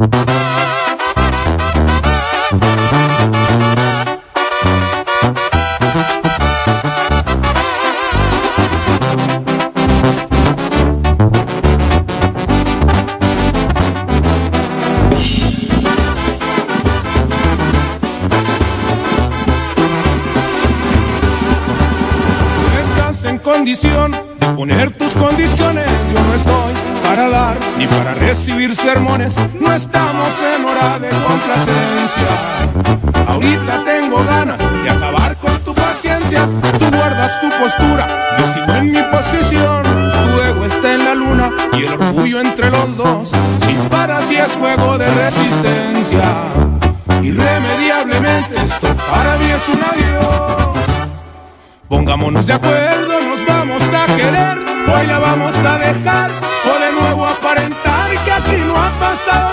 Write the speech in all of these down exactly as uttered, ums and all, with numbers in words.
Condición de poner tus condiciones, yo no estoy para dar ni para recibir sermones, no estamos en hora de complacencia. Ahorita tengo ganas de acabar con tu paciencia, tú guardas tu postura, yo sigo en mi posición, tu ego está en la luna y el orgullo entre los dos, si para ti es juego de resistencia, irremediablemente esto para mí es un adiós. Pongámonos de acuerdo, nos vamos a querer, hoy la vamos a dejar, o de nuevo aparentar que aquí no ha pasado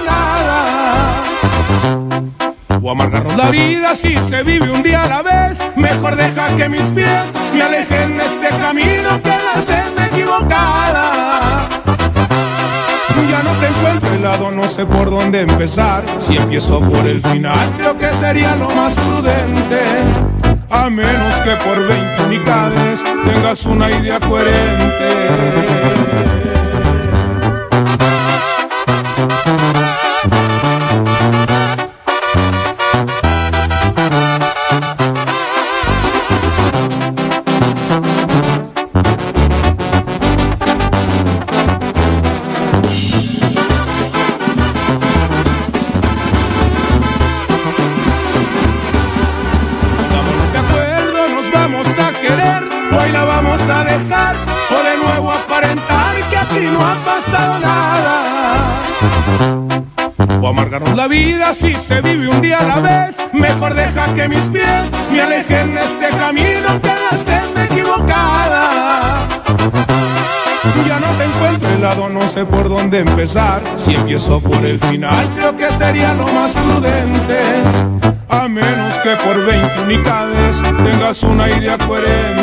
nada. O amargarnos la vida si se vive un día a la vez, mejor deja que mis pies me alejen de este camino que la senda equivocada. Ya no te encuentro helado, no sé por dónde empezar, si empiezo por el final creo que sería lo más prudente. A menos que por veinte unidades tengas una idea coherente. Hoy la vamos a dejar, o de nuevo aparentar que aquí no ha pasado nada. O amargarnos la vida si se vive un día a la vez, mejor deja que mis pies me alejen de este camino que la senda equivocada. Ya no te encuentro helado, no sé por dónde empezar, si empiezo por el final creo que sería lo más prudente. A menos que por veinte unidades tengas una idea coherente.